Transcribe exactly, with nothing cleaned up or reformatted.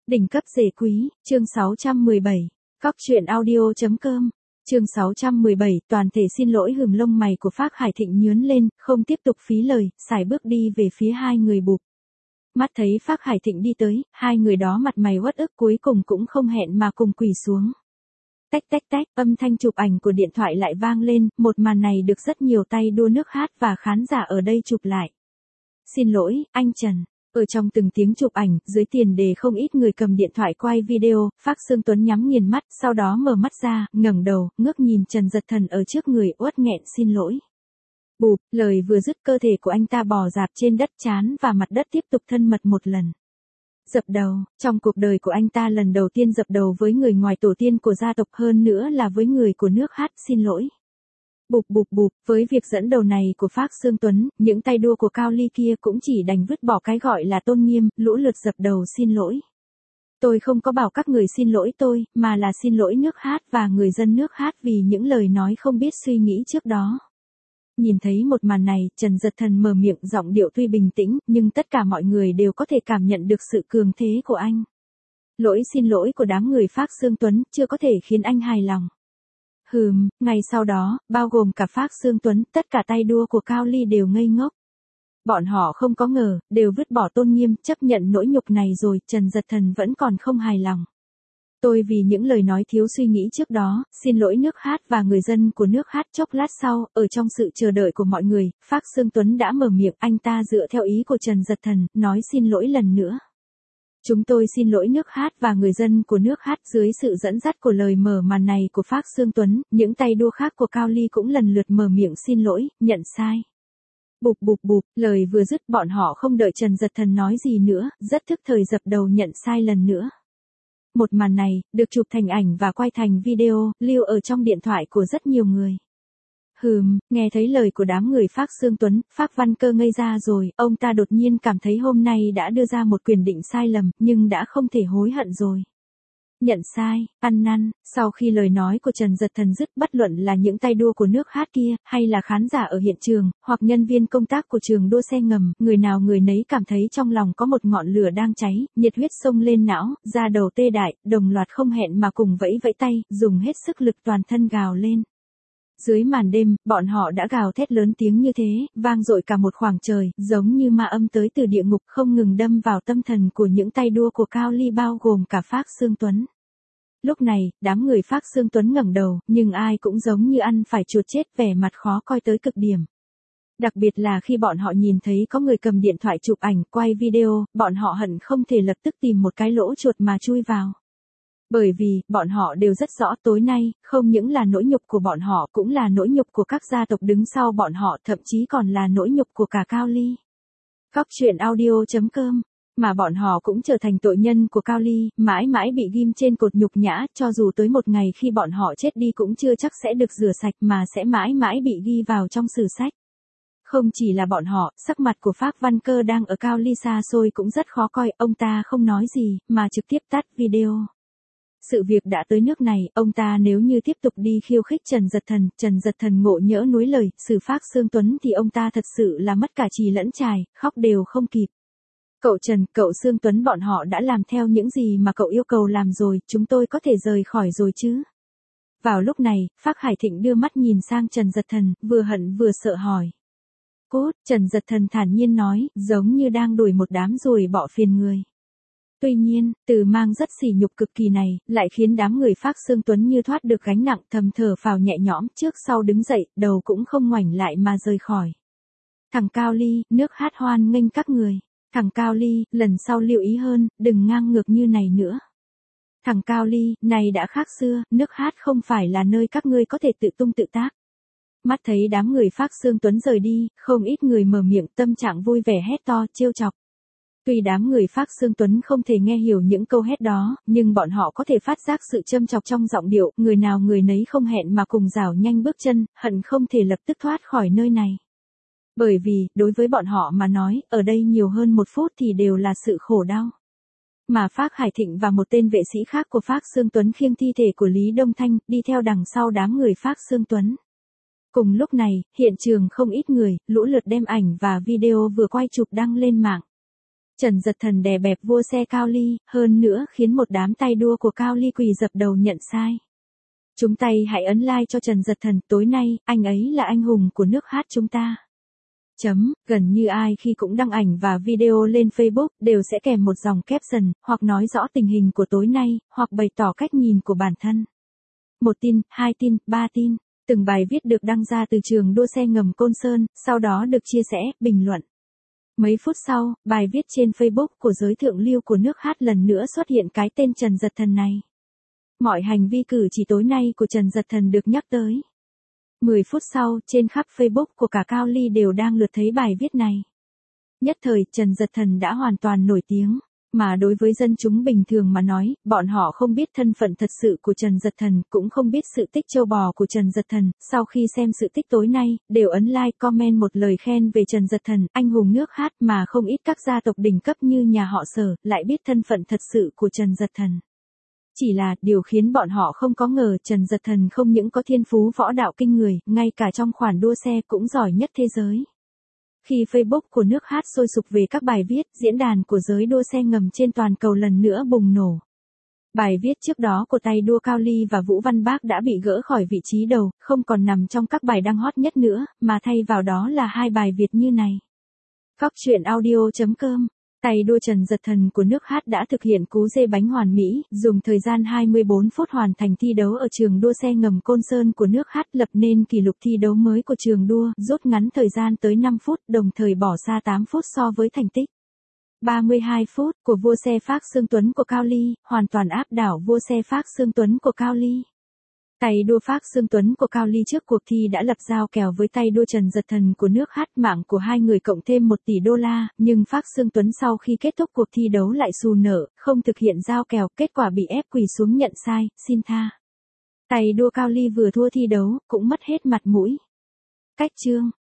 Đỉnh cấp rể quý, chương sáu trăm mười bảy. Cóc truyện audio chấm com. Chương sáu trăm mười bảy, toàn thể xin lỗi. Hừm, lông mày của Phác Hải Thịnh nhướng lên, không tiếp tục phí lời, sải bước đi về phía hai người Bụp. Mắt thấy Phác Hải Thịnh đi tới, hai người đó mặt mày uất ức cuối cùng cũng không hẹn mà cùng quỳ xuống. Tách tách tách, âm thanh chụp ảnh của điện thoại lại vang lên, một màn này được rất nhiều tay đua nước hát và khán giả ở đây chụp lại. Xin lỗi, anh Trần. Ở trong từng tiếng chụp ảnh, dưới tiền đề không ít người cầm điện thoại quay video, Phác Xương Tuấn nhắm nghiền mắt, sau đó mở mắt ra, ngẩng đầu, ngước nhìn Trần Dật Thần ở trước người, uất nghẹn xin lỗi. Bụp, lời vừa dứt cơ thể của anh ta bò rạp trên đất, trán và mặt đất tiếp tục thân mật một lần. Dập đầu, trong cuộc đời của anh ta lần đầu tiên dập đầu với người ngoài tổ tiên của gia tộc, hơn nữa là với người của nước hát. Xin lỗi. Bụp bụp bụp, với việc dẫn đầu này của Phác Xương Tuấn, những tay đua của Cao Ly kia cũng chỉ đành vứt bỏ cái gọi là tôn nghiêm, lũ lượt dập đầu xin lỗi. Tôi không có bảo các người xin lỗi tôi, mà là xin lỗi nước hát và người dân nước hát vì những lời nói không biết suy nghĩ trước đó. Nhìn thấy một màn này, Trần Dật Thần mở miệng, giọng điệu tuy bình tĩnh, nhưng tất cả mọi người đều có thể cảm nhận được sự cường thế của anh. Lỗi xin lỗi của đám người Phác Xương Tuấn chưa có thể khiến anh hài lòng. Hừm, ngày sau đó, bao gồm cả Phác Xương Tuấn, tất cả tay đua của Cao Ly đều ngây ngốc. Bọn họ không có ngờ, đều vứt bỏ tôn nghiêm, chấp nhận nỗi nhục này rồi, Trần Dật Thần vẫn còn không hài lòng. Tôi vì những lời nói thiếu suy nghĩ trước đó, xin lỗi nước hát và người dân của nước hát. Chốc lát sau, ở trong sự chờ đợi của mọi người, Phác Xương Tuấn đã mở miệng, anh ta dựa theo ý của Trần Dật Thần, nói xin lỗi lần nữa. Chúng tôi xin lỗi nước hát và người dân của nước hát. Dưới sự dẫn dắt của lời mở màn này của Phác Xương Tuấn, những tay đua khác của Cao Ly cũng lần lượt mở miệng xin lỗi, nhận sai. Bụp bụp bụp, lời vừa dứt bọn họ không đợi Trần Dật Thần nói gì nữa, rất thức thời dập đầu nhận sai lần nữa. Một màn này, được chụp thành ảnh và quay thành video, lưu ở trong điện thoại của rất nhiều người. Hừm, nghe thấy lời của đám người Phác Xương Tuấn, Phác Văn Cơ ngây ra rồi, ông ta đột nhiên cảm thấy hôm nay đã đưa ra một quyền định sai lầm, nhưng đã không thể hối hận rồi. Nhận sai, ăn năn. Sau khi lời nói của Trần Dật Thần dứt, bất luận là những tay đua của nước hát kia, hay là khán giả ở hiện trường, hoặc nhân viên công tác của trường đua xe ngầm, người nào người nấy cảm thấy trong lòng có một ngọn lửa đang cháy, nhiệt huyết xông lên não, da đầu tê dại, đồng loạt không hẹn mà cùng vẫy vẫy tay, dùng hết sức lực toàn thân gào lên. Dưới màn đêm, bọn họ đã gào thét lớn tiếng như thế, vang dội cả một khoảng trời, giống như ma âm tới từ địa ngục, không ngừng đâm vào tâm thần của những tay đua của Cao Ly, bao gồm cả Phác Xương Tuấn. Lúc này, đám người Phác Xương Tuấn ngẩng đầu, nhưng ai cũng giống như ăn phải chuột chết, vẻ mặt khó coi tới cực điểm. Đặc biệt là khi bọn họ nhìn thấy có người cầm điện thoại chụp ảnh, quay video, bọn họ hận không thể lập tức tìm một cái lỗ chuột mà chui vào. Bởi vì, bọn họ đều rất rõ tối nay, không những là nỗi nhục của bọn họ cũng là nỗi nhục của các gia tộc đứng sau bọn họ, thậm chí còn là nỗi nhục của cả Cao Ly. Cóc truyện audio chấm com. Mà bọn họ cũng trở thành tội nhân của Cao Ly, mãi mãi bị ghim trên cột nhục nhã, cho dù tới một ngày khi bọn họ chết đi cũng chưa chắc sẽ được rửa sạch mà sẽ mãi mãi bị ghi vào trong sử sách. Không chỉ là bọn họ, sắc mặt của Phác Văn Cơ đang ở Cao Ly xa xôi cũng rất khó coi, ông ta không nói gì, mà trực tiếp tắt video. Sự việc đã tới nước này, ông ta nếu như tiếp tục đi khiêu khích Trần Dật Thần, Trần Dật Thần ngộ nhỡ nuối lời, xử Phác Xương Tuấn thì ông ta thật sự là mất cả trì lẫn trài, khóc đều không kịp. Cậu Trần, cậu Xương Tuấn, bọn họ đã làm theo những gì mà cậu yêu cầu làm rồi, chúng tôi có thể rời khỏi rồi chứ? Vào lúc này, Phác Hải Thịnh đưa mắt nhìn sang Trần Dật Thần, vừa hận vừa sợ hỏi. Cốt, Trần Dật Thần thản nhiên nói, giống như đang đuổi một đám ruồi bọ phiền người. Tuy nhiên, từ mang rất sỉ nhục cực kỳ này, lại khiến đám người Phác Xương Tuấn như thoát được gánh nặng, thầm thở phào nhẹ nhõm, trước sau đứng dậy, đầu cũng không ngoảnh lại mà rời khỏi. Thằng Cao Ly, nước hát hoan nghênh các người. Thằng Cao Ly, lần sau lưu ý hơn, đừng ngang ngược như này nữa. Thằng Cao Ly, này đã khác xưa, nước hát không phải là nơi các ngươi có thể tự tung tự tác. Mắt thấy đám người Phác Xương Tuấn rời đi, không ít người mở miệng, tâm trạng vui vẻ hét to, trêu chọc. Tuy đám người Phác Xương Tuấn không thể nghe hiểu những câu hét đó, nhưng bọn họ có thể phát giác sự châm chọc trong giọng điệu, người nào người nấy không hẹn mà cùng rảo nhanh bước chân, hận không thể lập tức thoát khỏi nơi này. Bởi vì, đối với bọn họ mà nói, ở đây nhiều hơn một phút thì đều là sự khổ đau. Mà Phác Hải Thịnh và một tên vệ sĩ khác của Phác Xương Tuấn khiêng thi thể của Lý Đông Thanh, đi theo đằng sau đám người Phác Xương Tuấn. Cùng lúc này, hiện trường không ít người, lũ lượt đem ảnh và video vừa quay chụp đăng lên mạng. Trần Dật Thần đè bẹp vua xe Cao Ly, hơn nữa khiến một đám tay đua của Cao Ly quỳ dập đầu nhận sai. Chúng tay hãy ấn like cho Trần Dật Thần, tối nay, anh ấy là anh hùng của nước hát chúng ta. Chấm, gần như ai khi cũng đăng ảnh và video lên Facebook đều sẽ kèm một dòng caption, hoặc nói rõ tình hình của tối nay, hoặc bày tỏ cách nhìn của bản thân. Một tin, hai tin, ba tin, từng bài viết được đăng ra từ trường đua xe ngầm Côn Sơn, sau đó được chia sẻ, bình luận. Mấy phút sau, bài viết trên Facebook của giới thượng lưu của nước hát lần nữa xuất hiện cái tên Trần Dật Thần này. Mọi hành vi cử chỉ tối nay của Trần Dật Thần được nhắc tới. mười phút sau, trên khắp Facebook của cả Cao Ly đều đang lượt thấy bài viết này. Nhất thời, Trần Dật Thần đã hoàn toàn nổi tiếng. Mà đối với dân chúng bình thường mà nói, bọn họ không biết thân phận thật sự của Trần Dật Thần, cũng không biết sự tích châu bò của Trần Dật Thần. Sau khi xem sự tích tối nay, đều ấn like comment một lời khen về Trần Dật Thần, anh hùng nước hát, mà không ít các gia tộc đỉnh cấp như nhà họ Sở, lại biết thân phận thật sự của Trần Dật Thần. Chỉ là, điều khiến bọn họ không có ngờ Trần Dật Thần không những có thiên phú võ đạo kinh người, ngay cả trong khoản đua xe cũng giỏi nhất thế giới. Khi Facebook của nước hát sôi sục về các bài viết, diễn đàn của giới đua xe ngầm trên toàn cầu lần nữa bùng nổ. Bài viết trước đó của tay đua Cao Ly và Vũ Văn Bác đã bị gỡ khỏi vị trí đầu, không còn nằm trong các bài đăng hot nhất nữa, mà thay vào đó là hai bài Việt như này. Cóc truyện audio chấm com. Tay đua Trần Dật Thần của nước hát đã thực hiện cú dê bánh hoàn mỹ, dùng thời gian hai mươi bốn phút hoàn thành thi đấu ở trường đua xe ngầm Côn Sơn của nước hát, lập nên kỷ lục thi đấu mới của trường đua, rút ngắn thời gian tới năm phút, đồng thời bỏ xa tám phút so với thành tích ba mươi hai phút của vua xe Phác Xương Tuấn của Cao Ly, hoàn toàn áp đảo vua xe Phác Xương Tuấn của Cao Ly. Tay đua Phác Xương Tuấn của Cao Ly trước cuộc thi đã lập giao kèo với tay đua Trần Dật Thần của nước hát, mạng của hai người cộng thêm một tỷ đô la, nhưng Phác Xương Tuấn sau khi kết thúc cuộc thi đấu lại xù nợ, không thực hiện giao kèo, kết quả bị ép quỳ xuống nhận sai, xin tha. Tay đua Cao Ly vừa thua thi đấu, cũng mất hết mặt mũi. Cách chương